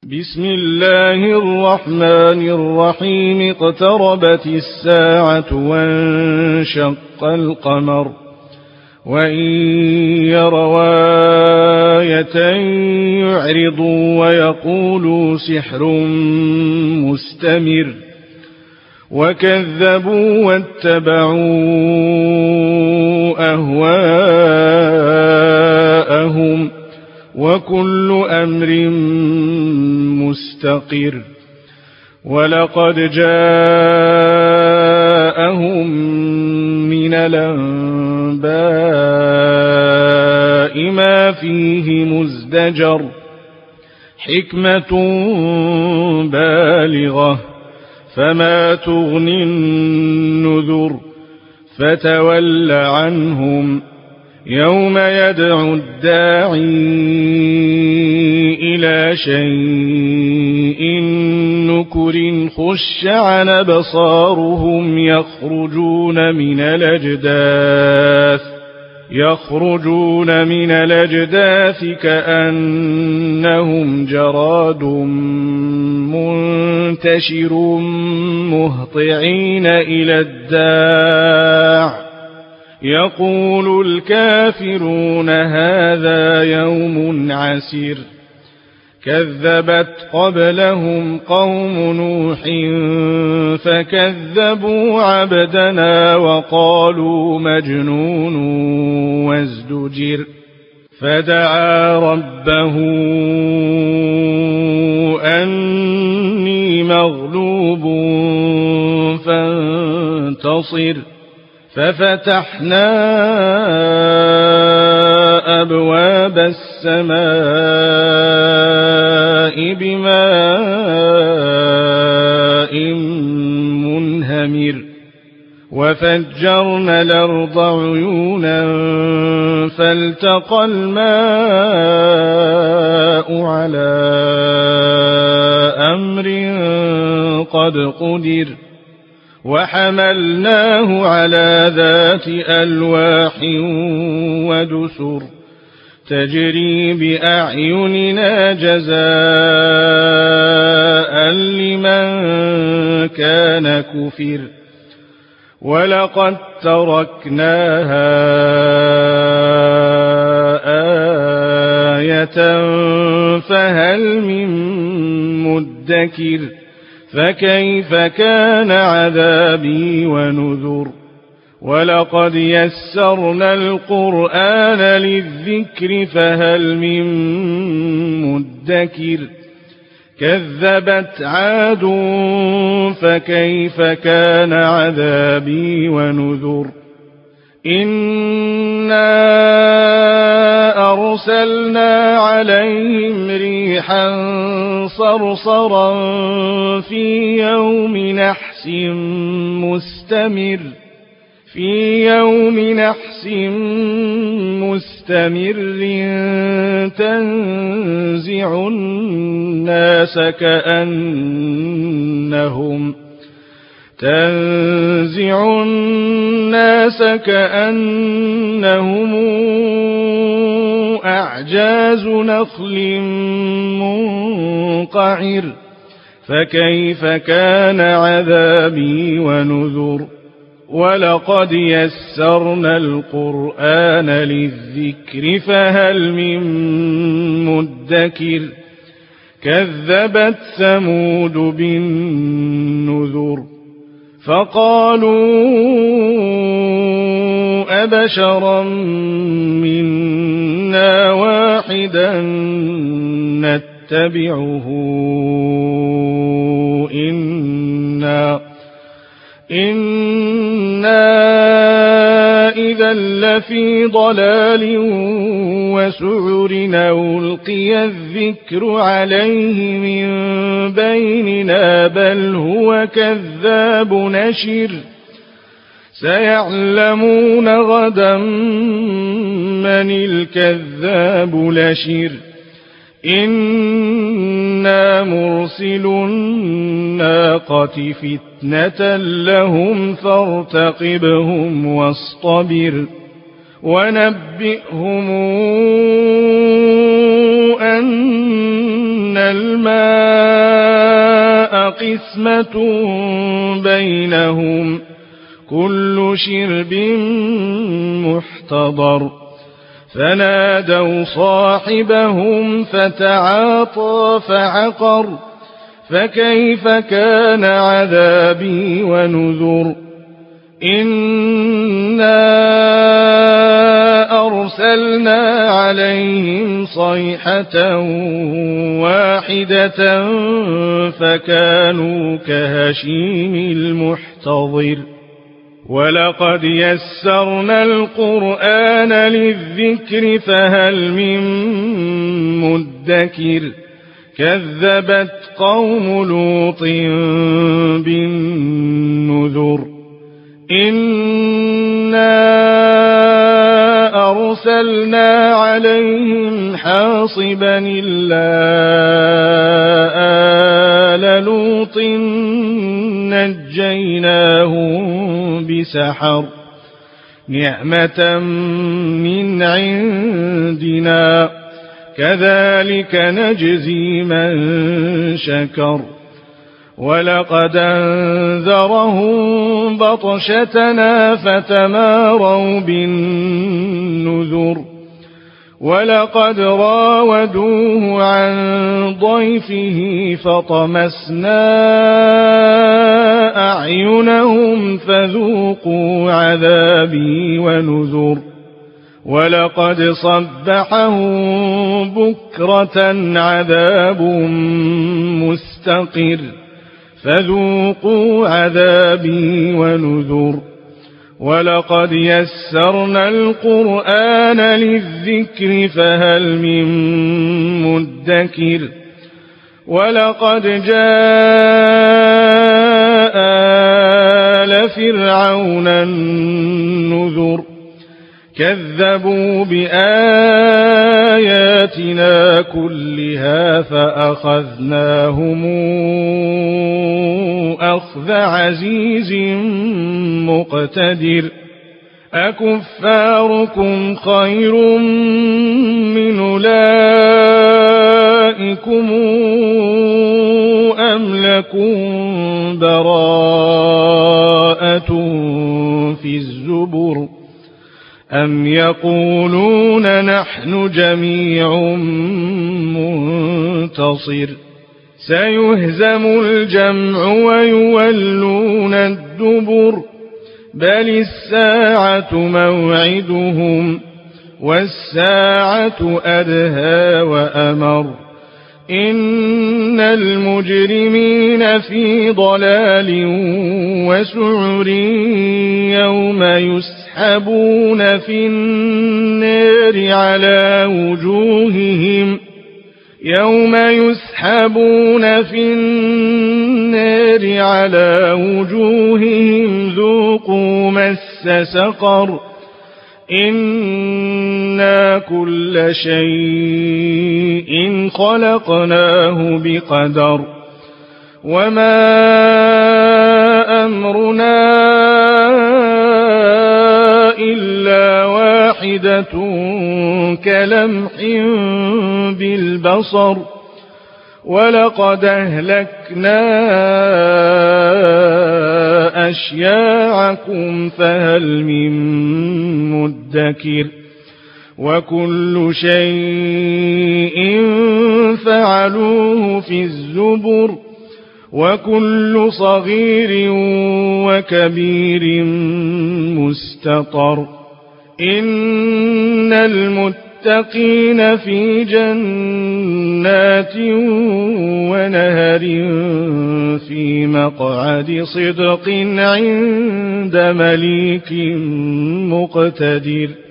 بسم الله الرحمن الرحيم. اقتربت الساعة وانشق القمر وإن يروا آية يعرضوا ويقولوا سحر مستمر وكذبوا واتبعوا أهواءهم وكل أمر مستقر. ولقد جاءهم من الأنباء ما فيه مزدجر حكمة بالغة فما تغني النذر فتول عنهم يوم يدعو الداعي إلى شيء نكر خش عن أبصارهم يخرجون من الأجداث كأنهم جراد منتشر مهطعين إلى الداع يقول الكافرون هذا يوم عسير. كذبت قبلهم قوم نوح فكذبوا عبدنا وقالوا مجنون وازدجر. فدعا ربه أني مغلوب فانتصر. ففتحنا أبواب السماء بماء منهمر وفجرنا الأرض عيونا فالتقى الماء على أمر قد قدر وحملناه على ذات ألواح ودسر تجري بأعيننا جزاء لمن كان كفر. ولقد تركناها آية فهل من مدكر. فكيف كان عذابي ونذر. ولقد يسرنا القرآن للذكر فهل من مدكر. كذبت عاد فكيف كان عذابي ونذر. إنا أرسلنا عليهم ريحا صرصرا في يوم نحس مستمر تنزع الناس كأنهم أعجاز نخل منقعر. فكيف كان عذابي ونذر. ولقد يسرنا القرآن للذكر فهل من مدكر. كذبت ثمود بالنذر فقالوا أبشرا منا واحدا نتبعه إنا إذا لفي ضلال وسعر. ألقي الذكر عليه من بيننا بل هو كذاب نشر. سيعلمون غدا من الكذاب الأشر. إنا مرسل الناقة فتنة لهم فارتقبهم واصطبر ونبئهم أن الماء قسمة بينهم كل شرب محتضر فنادوا صاحبهم فتعاطى فعقر فكيف كان عذابي ونذر إنا أرسلنا عليهم صيحة واحدة فكانوا كهشيم المحتضر ولقد يسرنا القرآن للذكر فهل من مدكر كذبت قوم لوط بالنذر إنا أرسلنا عليهم حاصبا إلا آل لوط نجيناهم بسحر نعمة من عندنا كذلك نجزي من شكر ولقد أنذرهم بطشتنا فتماروا بالنذر ولقد راودوه عن ضيفه فطمسنا أعينهم فذوقوا عذابي ونذر ولقد صبحهم بكرة عذاب مستقر فذوقوا عذابي ونذر ولقد يسرنا القرآن للذكر فهل من مدكر ولقد جاء آل فرعون النذر كذبوا بآياتنا كلها فأخذناهم أخذ عزيز مقتدر أكفاركم خير من أولئكم أم لكم براءة في الزبر أم يقولون نحن جميع منتصر سيهزم الجمع ويولون الدبر بل الساعة موعدهم والساعة أدهى وأمر إن المجرمين في ضلال وسعر يوم يسحبون في النار على وجوههم ذوقوا مس سقر إنا كل شيء خلقناه بقدر وما أمرنا إلا واحدة كلمح بالبصر ولقد أهلكنا أشياعكم فهل من مدكر وكل شيء فعلوه في الزبر وكل صغير وكبير مستطر إن المتقين في جنات ونهر في مقعد صدق عند مليك مقتدر